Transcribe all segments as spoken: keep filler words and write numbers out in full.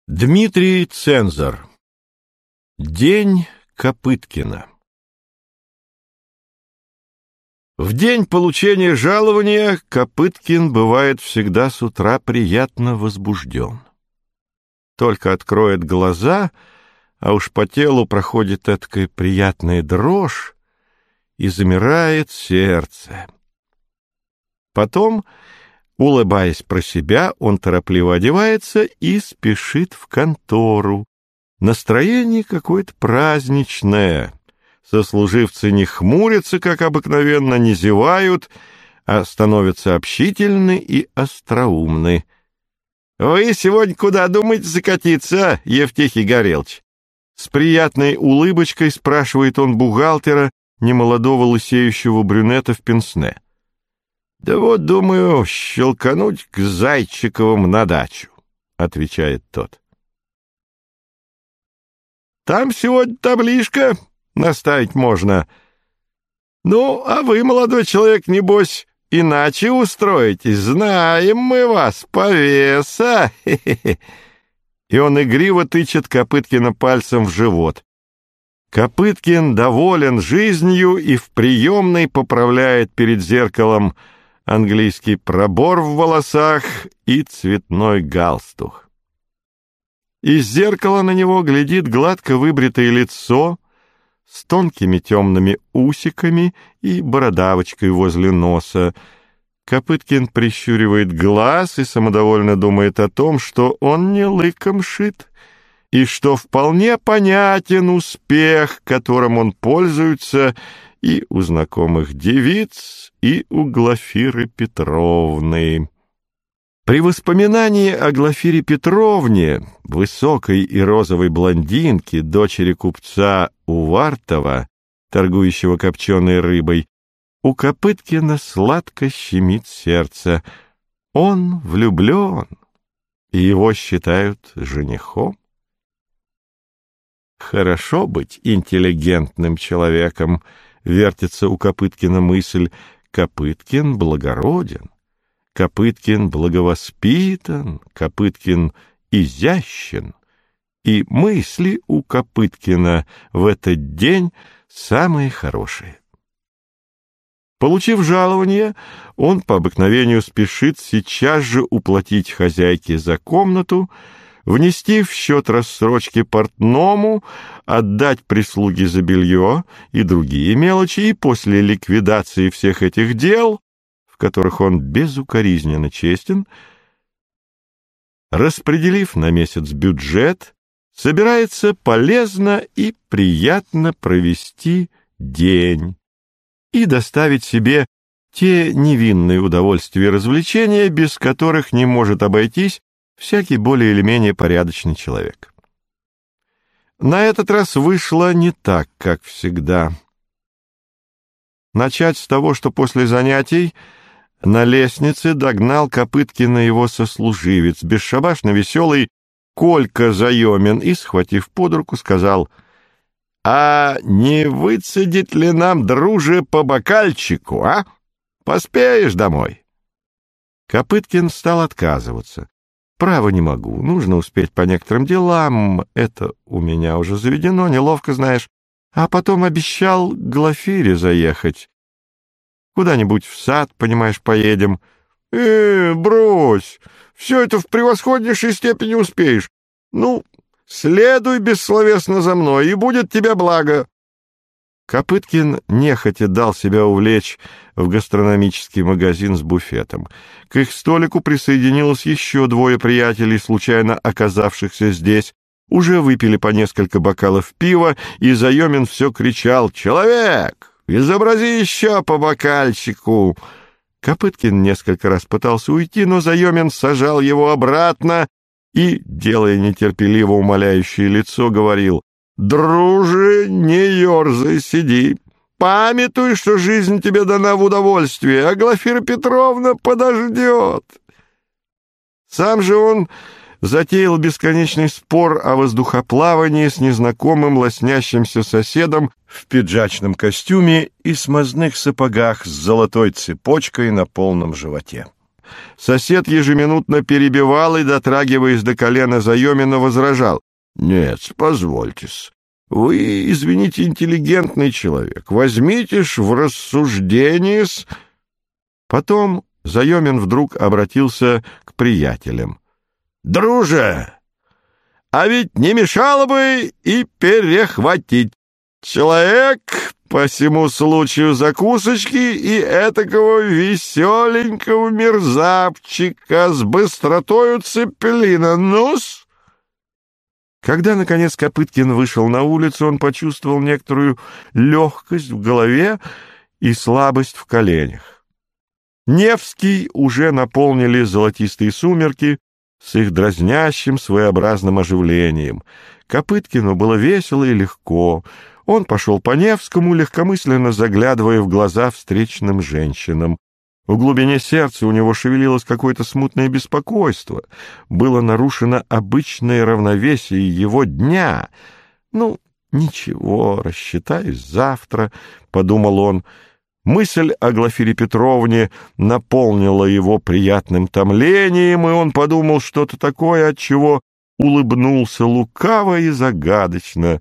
Дмитрий Цензор. День Копыткина. В день получения жалования Копыткин бывает всегда с утра приятно возбужден. Только откроет глаза, а уж по телу проходит эткая приятная дрожь, и замирает сердце. Потом, улыбаясь про себя, он торопливо одевается и спешит в контору. Настроение какое-то праздничное. Сослуживцы не хмурятся, как обыкновенно, не зевают, а становятся общительны и остроумны. — Вы сегодня куда думаете закатиться, Евтихий Горелыч? С приятной улыбочкой спрашивает он бухгалтера, немолодого лысеющего брюнета в пенсне. — Да вот, думаю, щелкануть к Зайчиковым на дачу, — отвечает тот. — Там сегодня таблишка, наставить можно. Ну, а вы, молодой человек, небось, иначе устроитесь. Знаем мы вас, повеса. И он игриво тычет Копыткина пальцем в живот. Копыткин доволен жизнью и в приемной поправляет перед зеркалом английский пробор в волосах и цветной галстук. Из зеркала на него глядит гладко выбритое лицо с тонкими темными усиками и бородавочкой возле носа. Копыткин прищуривает глаз и самодовольно думает о том, что он не лыком шит, и что вполне понятен успех, которым он пользуется и у знакомых девиц, и у Глафиры Петровны. При воспоминании о Глафире Петровне, высокой и розовой блондинке, дочери купца Увартова, торгующего копченой рыбой, у Копыткина сладко щемит сердце. Он влюблен, и его считают женихом. Хорошо быть интеллигентным человеком, вертится у Копыткина мысль. Копыткин благороден, Копыткин благовоспитан, Копыткин изящен, и мысли у Копыткина в этот день самые хорошие. Получив жалование, он по обыкновению спешит сейчас же уплатить хозяйке за комнату, внести в счет рассрочки портному, отдать прислуге за белье и другие мелочи, и после ликвидации всех этих дел, в которых он безукоризненно честен, распределив на месяц бюджет, собирается полезно и приятно провести день и доставить себе те невинные удовольствия и развлечения, без которых не может обойтись всякий более или менее порядочный человек. На этот раз вышло не так, как всегда. Начать с того, что после занятий на лестнице догнал Копыткина его сослуживец, бесшабашно веселый Колька Заемин, и, схватив под руку, сказал: «А не выцедить ли нам, друже, по бокальчику, а? Поспеешь домой?» Копыткин стал отказываться. «Право не могу, нужно успеть по некоторым делам, это у меня уже заведено, неловко, знаешь, а потом обещал к Глафире заехать. Куда-нибудь в сад, понимаешь, поедем». «Э, брось, все это в превосходнейшей степени успеешь. Ну, следуй бессловесно за мной, и будет тебе благо». Копыткин нехотя дал себя увлечь в гастрономический магазин с буфетом. К их столику присоединилось еще двое приятелей, случайно оказавшихся здесь. Уже выпили по несколько бокалов пива, и Заемин все кричал: «Человек, изобрази еще по бокальчику!» Копыткин несколько раз пытался уйти, но Заемин сажал его обратно и, делая нетерпеливо умоляющее лицо, говорил: «Друже, не ерзай, сиди. Памятуй, что жизнь тебе дана в удовольствие, а Глафира Петровна подождет». Сам же он затеял бесконечный спор о воздухоплавании с незнакомым лоснящимся соседом в пиджачном костюме и смазных сапогах с золотой цепочкой на полном животе. Сосед ежеминутно перебивал и, дотрагиваясь до колена Заемина, возражал. «Нет, позвольте-с. Вы, извините, интеллигентный человек. Возьмите-ж в рассуждение-с». Потом Заемин вдруг обратился к приятелям. «Друже, а ведь не мешало бы и перехватить. Человек по сему случаю закусочки и этакого веселенького мерзавчика с быстротою цепелина. Ну-с!» Когда, наконец, Копыткин вышел на улицу, он почувствовал некоторую легкость в голове и слабость в коленях. Невский уже наполнили золотистые сумерки с их дразнящим своеобразным оживлением. Копыткину было весело и легко. Он пошел по Невскому, легкомысленно заглядывая в глаза встречным женщинам. В глубине сердца у него шевелилось какое-то смутное беспокойство. Было нарушено обычное равновесие его дня. «Ну, ничего, рассчитаюсь завтра», — подумал он. Мысль о Глафире Петровне наполнила его приятным томлением, и он подумал что-то такое, от чего улыбнулся лукаво и загадочно.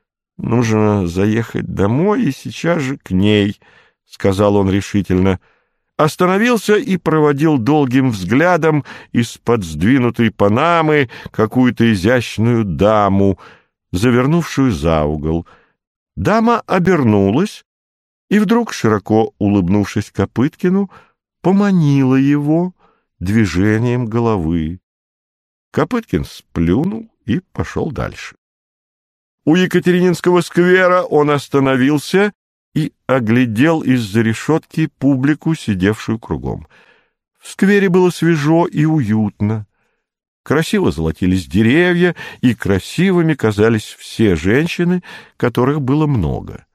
«Нужно заехать домой и сейчас же к ней», — сказал он решительно. Остановился и проводил долгим взглядом из-под сдвинутой панамы какую-то изящную даму, завернувшую за угол. Дама обернулась и вдруг, широко улыбнувшись Копыткину, поманила его движением головы. Копыткин сплюнул и пошел дальше. У Екатерининского сквера он остановился и оглядел из-за решетки публику, сидевшую кругом. В сквере было свежо и уютно. Красиво золотились деревья, и красивыми казались все женщины, которых было много.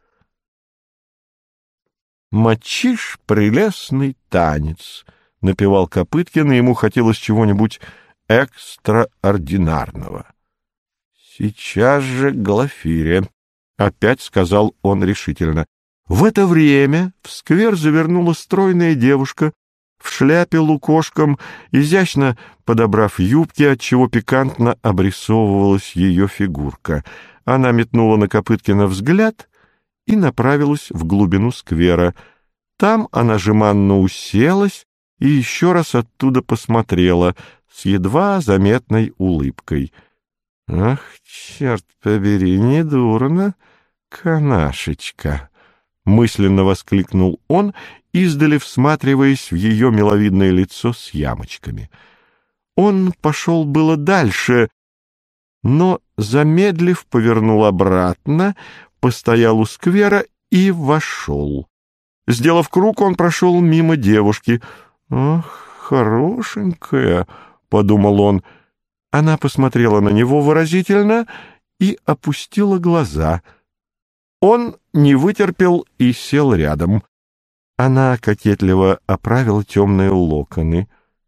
«Мочишь прелестный танец», — напевал Копыткин, и ему хотелось чего-нибудь экстраординарного. «Сейчас же к Глафире», — опять сказал он решительно. В это время в сквер завернула стройная девушка в шляпе лукошком, изящно подобрав юбки, отчего пикантно обрисовывалась ее фигурка. Она метнула на Копыткина взгляд и направилась в глубину сквера. Там она жеманно уселась и еще раз оттуда посмотрела с едва заметной улыбкой. «Ах, черт побери, недурно, канашечка!» — мысленно воскликнул он, издали всматриваясь в ее миловидное лицо с ямочками. Он пошел было дальше, но, замедлив, повернул обратно, постоял у сквера и вошел. Сделав круг, он прошел мимо девушки. «Ах, хорошенькая!» — подумал он. Она посмотрела на него выразительно и опустила глаза. Он не вытерпел и сел рядом. Она кокетливо оправила темные локоны.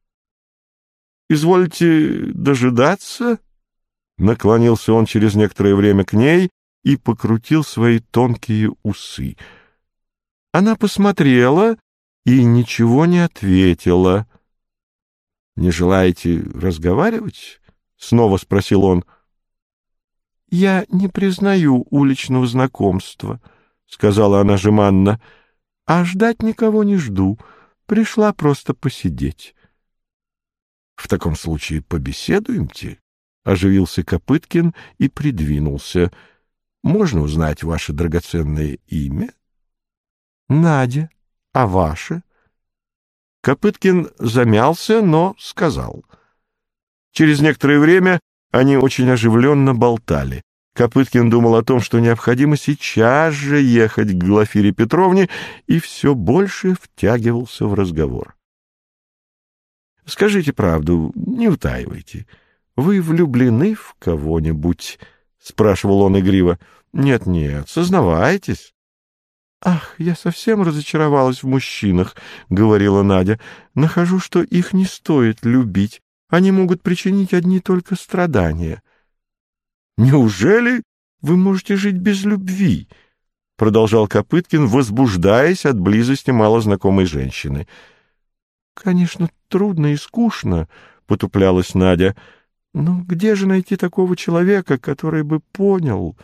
«Извольте дожидаться?» Наклонился он через некоторое время к ней и покрутил свои тонкие усы. Она посмотрела и ничего не ответила. «Не желаете разговаривать?» — снова спросил он. «Я не признаю уличного знакомства», — сказала она жеманно, — «а ждать никого не жду. Пришла просто посидеть». «В таком случае побеседуемте?» — оживился Копыткин и придвинулся. «Можно узнать ваше драгоценное имя?» «Надя. А ваше?» Копыткин замялся, но сказал. Через некоторое время они очень оживленно болтали. Копыткин думал о том, что необходимо сейчас же ехать к Глафире Петровне, и все больше втягивался в разговор. «Скажите правду, не утаивайте. Вы влюблены в кого-нибудь?» — спрашивал он игриво. «Нет-нет, сознавайтесь». «Ах, я совсем разочаровалась в мужчинах», — говорила Надя. «Нахожу, что их не стоит любить. Они могут причинить одни только страдания». «Неужели вы можете жить без любви?» — продолжал Копыткин, возбуждаясь от близости малознакомой женщины. «Конечно, трудно и скучно, — потуплялась Надя. — Ну, где же найти такого человека, который бы понял?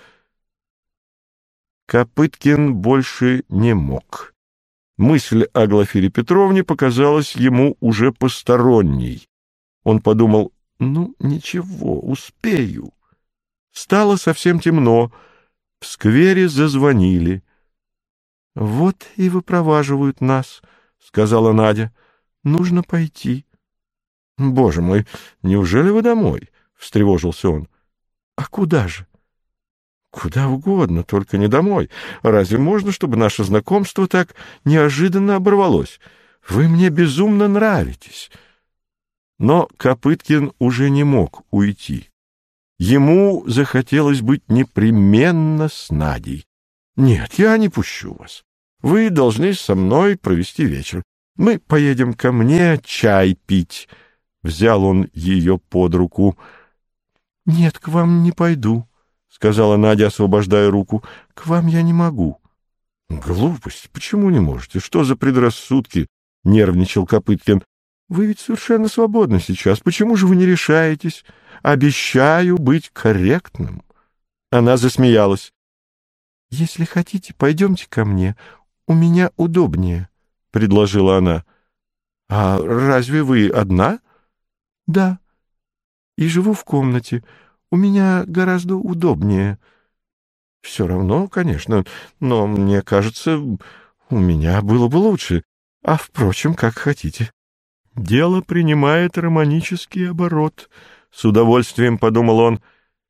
Копыткин больше не мог. Мысль о Глафире Петровне показалась ему уже посторонней. Он подумал: ну, ничего, успею. Стало совсем темно. В сквере зазвонили. — Вот и выпроваживают нас, — сказала Надя. — Нужно пойти. — Боже мой, неужели вы домой? — встревожился он. — А куда же? — Куда угодно, только не домой. Разве можно, чтобы наше знакомство так неожиданно оборвалось? Вы мне безумно нравитесь. Но Копыткин уже не мог уйти. Ему захотелось быть непременно с Надей. — Нет, я не пущу вас. Вы должны со мной провести вечер. Мы поедем ко мне чай пить. Взял он ее под руку. — Нет, к вам не пойду, — сказала Надя, освобождая руку. — К вам я не могу. — Глупость. Почему не можете? Что за предрассудки? — нервничал Копыткин. — Вы ведь совершенно свободны сейчас. Почему же вы не решаетесь? Обещаю быть корректным. Она засмеялась. — Если хотите, пойдемте ко мне. У меня удобнее, — предложила она. — А разве вы одна? — Да. И живу в комнате. У меня гораздо удобнее. — Все равно, конечно, но мне кажется, у меня было бы лучше. А, впрочем, как хотите. Дело принимает романический оборот, — с удовольствием подумал он.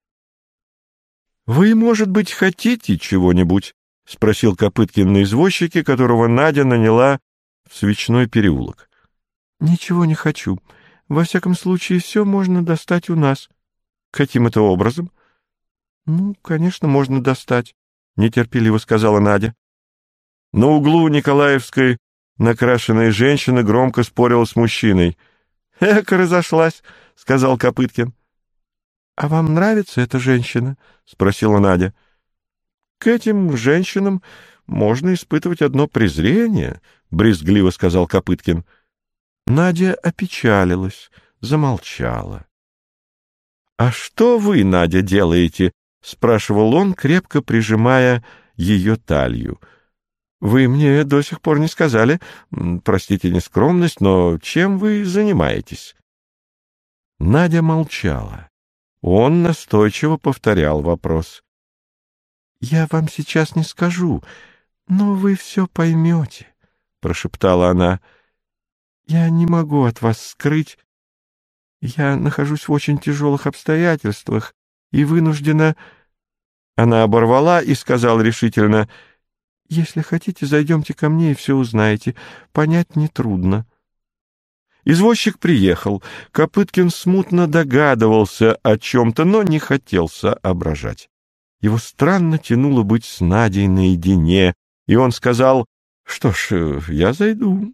— Вы, может быть, хотите чего-нибудь? — спросил Копыткин на извозчике, которого Надя наняла в Свечной переулок. — Ничего не хочу. Во всяком случае, все можно достать у нас. — Каким это образом? — Ну, конечно, можно достать, — нетерпеливо сказала Надя. На углу Николаевской накрашенная женщина громко спорила с мужчиной. — Эка разошлась, — сказал Копыткин. — А вам нравится эта женщина? — спросила Надя. — К этим женщинам можно испытывать одно презрение, — брезгливо сказал Копыткин. Надя опечалилась, замолчала. — А что вы, Надя, делаете? — спрашивал он, крепко прижимая ее талию. — Вы мне до сих пор не сказали, простите нескромность, но чем вы занимаетесь? Надя молчала. Он настойчиво повторял вопрос. — Я вам сейчас не скажу, но вы все поймете, — прошептала она. — Я не могу от вас скрыть. Я нахожусь в очень тяжелых обстоятельствах и вынуждена... Она оборвала и сказала решительно: — Если хотите, зайдемте ко мне и все узнаете. Понять нетрудно. Извозчик приехал. Копыткин смутно догадывался о чем-то, но не хотел соображать. Его странно тянуло быть с Надей наедине, и он сказал: — Что ж, я зайду.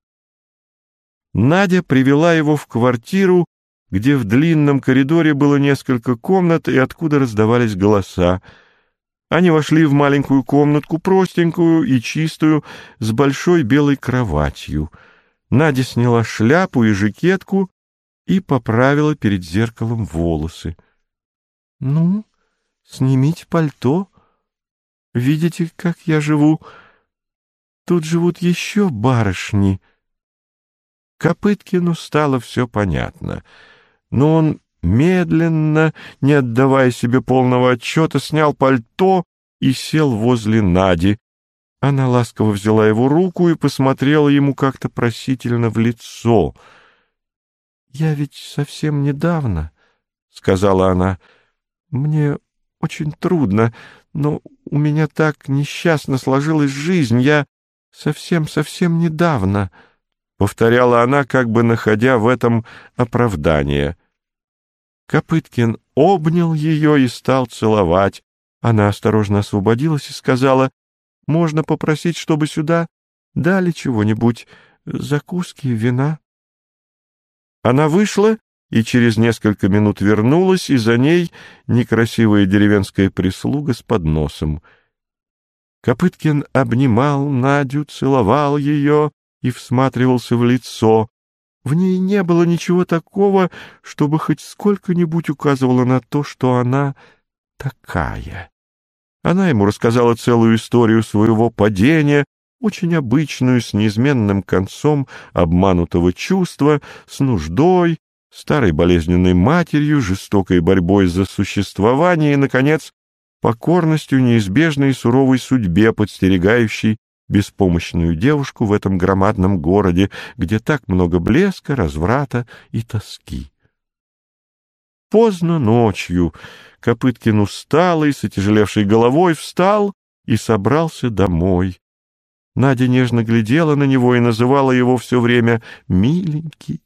Надя привела его в квартиру, где в длинном коридоре было несколько комнат и откуда раздавались голоса. Они вошли в маленькую комнатку, простенькую и чистую, с большой белой кроватью. Надя сняла шляпу и жакетку и поправила перед зеркалом волосы. — Ну, снимите пальто. Видите, как я живу? Тут живут еще барышни. Копыткину стало все понятно, но он медленно, не отдавая себе полного отчета, снял пальто и сел возле Нади. Она ласково взяла его руку и посмотрела ему как-то просительно в лицо. — Я ведь совсем недавно, — сказала она, — мне очень трудно, но у меня так несчастно сложилась жизнь, я совсем-совсем недавно... — повторяла она, как бы находя в этом оправдание. Копыткин обнял ее и стал целовать. Она осторожно освободилась и сказала: — Можно попросить, чтобы сюда дали чего-нибудь, закуски, вина. Она вышла и через несколько минут вернулась, и за ней некрасивая деревенская прислуга с подносом. Копыткин обнимал Надю, целовал ее и всматривался в лицо. В ней не было ничего такого, чтобы хоть сколько-нибудь указывало на то, что она такая. Она ему рассказала целую историю своего падения, очень обычную, с неизменным концом обманутого чувства, с нуждой, старой болезненной матерью, жестокой борьбой за существование и, наконец, покорностью неизбежной и суровой судьбе, подстерегающей беспомощную девушку в этом громадном городе, где так много блеска, разврата и тоски. Поздно ночью Копыткин усталый, с отяжелевшей головой, встал и собрался домой. Надя нежно глядела на него и называла его все время «миленький».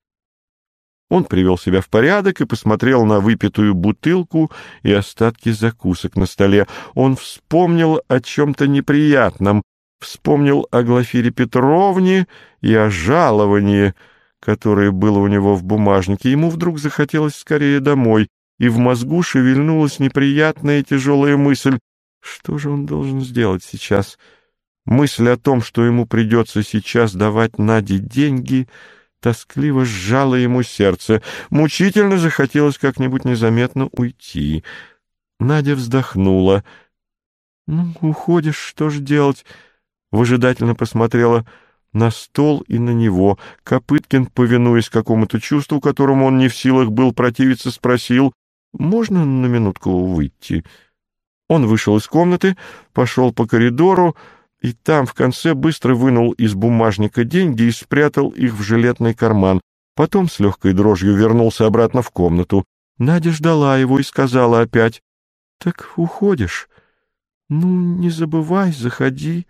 Он привел себя в порядок и посмотрел на выпитую бутылку и остатки закусок на столе. Он вспомнил о чем-то неприятном, вспомнил о Глафире Петровне и о жаловании, которое было у него в бумажнике. Ему вдруг захотелось скорее домой, и в мозгу шевельнулась неприятная и тяжелая мысль: что же он должен сделать сейчас? Мысль о том, что ему придется сейчас давать Наде деньги, тоскливо сжала ему сердце. Мучительно захотелось как-нибудь незаметно уйти. Надя вздохнула. «Ну, уходишь, что же делать?» Выжидательно посмотрела на стол и на него. Копыткин, повинуясь какому-то чувству, которому он не в силах был противиться, спросил: «Можно на минутку выйти?» Он вышел из комнаты, пошел по коридору, и там в конце быстро вынул из бумажника деньги и спрятал их в жилетный карман. Потом с легкой дрожью вернулся обратно в комнату. Надя ждала его и сказала опять: «Так уходишь? Ну, не забывай, заходи.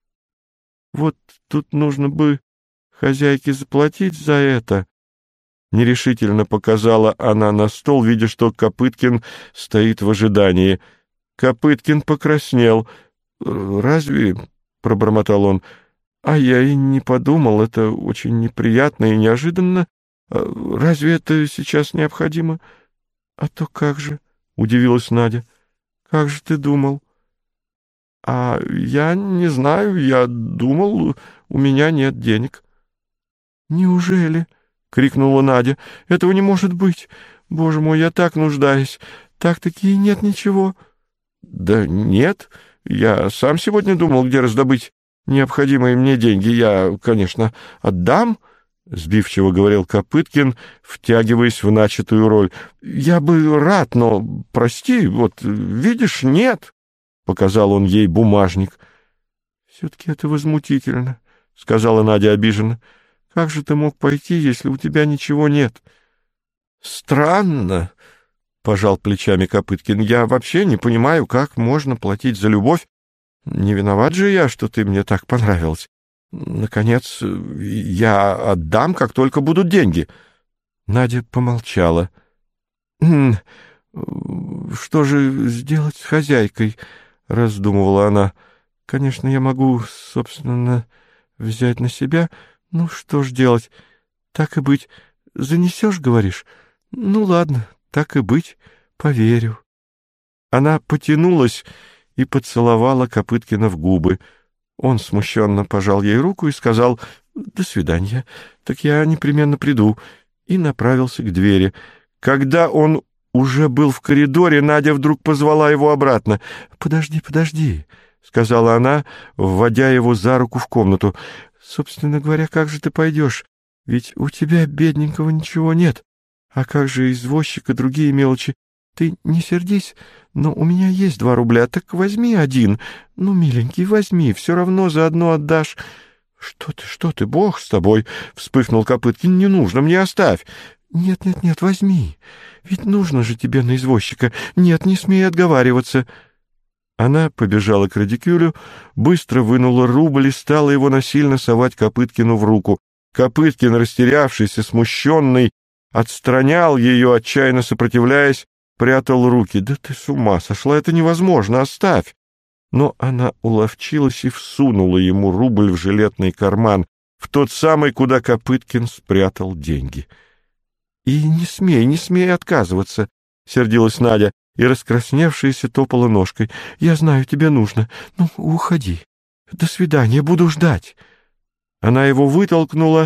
Вот тут нужно бы хозяйке заплатить за это». Нерешительно показала она на стол, видя, что Копыткин стоит в ожидании. Копыткин покраснел. «Разве...» — пробормотал он. «А я и не подумал, это очень неприятно и неожиданно. Разве это сейчас необходимо?» «А то как же?» — удивилась Надя. «Как же ты думал?» «А я не знаю, я думал, у меня нет денег». «Неужели?» — крикнула Надя. «Этого не может быть! Боже мой, я так нуждаюсь! Так-таки нет ничего!» «Да нет, я сам сегодня думал, где раздобыть необходимые мне деньги. Я, конечно, отдам», — сбивчиво говорил Копыткин, втягиваясь в начатую роль. «Я бы рад, но, прости, вот, видишь, нет», — показал он ей бумажник. «Все-таки это возмутительно», — сказала Надя обиженно. «Как же ты мог пойти, если у тебя ничего нет?» «Странно», — пожал плечами Копыткин. «Я вообще не понимаю, как можно платить за любовь. Не виноват же я, что ты мне так понравилась. Наконец, я отдам, как только будут деньги». Надя помолчала. «Хм, что же сделать с хозяйкой?» — раздумывала она. «Конечно, я могу, собственно, взять на себя. Ну, что ж делать? Так и быть. Занесешь, говоришь? Ну, ладно, так и быть, поверю». Она потянулась и поцеловала Копыткина в губы. Он смущенно пожал ей руку и сказал: «До свидания, так я непременно приду», и направился к двери. Когда он уже был в коридоре, Надя вдруг позвала его обратно. «Подожди, подожди», — сказала она, вводя его за руку в комнату. «Собственно говоря, как же ты пойдешь? Ведь у тебя, бедненького, ничего нет. А как же извозчик и другие мелочи? Ты не сердись, но у меня есть два рубля, так возьми один. Ну, миленький, возьми, все равно заодно отдашь». «Что ты, что ты, бог с тобой!» — вспыхнул Копыткин. «Не нужно, мне оставь». «Нет, нет, нет, возьми. Ведь нужно же тебе на извозчика. Нет, не смей отговариваться». Она побежала к радикюлю, быстро вынула рубль и стала его насильно совать Копыткину в руку. Копыткин, растерявшийся, смущенный, отстранял ее, отчаянно сопротивляясь, прятал руки. «Да ты с ума сошла, это невозможно, оставь!» Но она уловчилась и всунула ему рубль в жилетный карман, в тот самый, куда Копыткин спрятал деньги. «И не смей, не смей отказываться», — сердилась Надя, и, раскрасневшаяся, топала ножкой. «Я знаю, тебе нужно. Ну, уходи. До свидания, буду ждать». Она его вытолкнула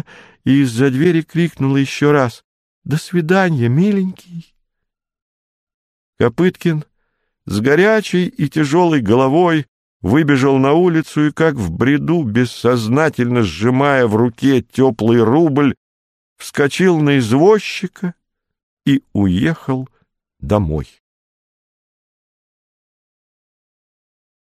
и из-за двери крикнула еще раз: «До свидания, миленький!» Копыткин с горячей и тяжелой головой выбежал на улицу и, как в бреду, бессознательно сжимая в руке теплый рубль, вскочил на извозчика и уехал домой.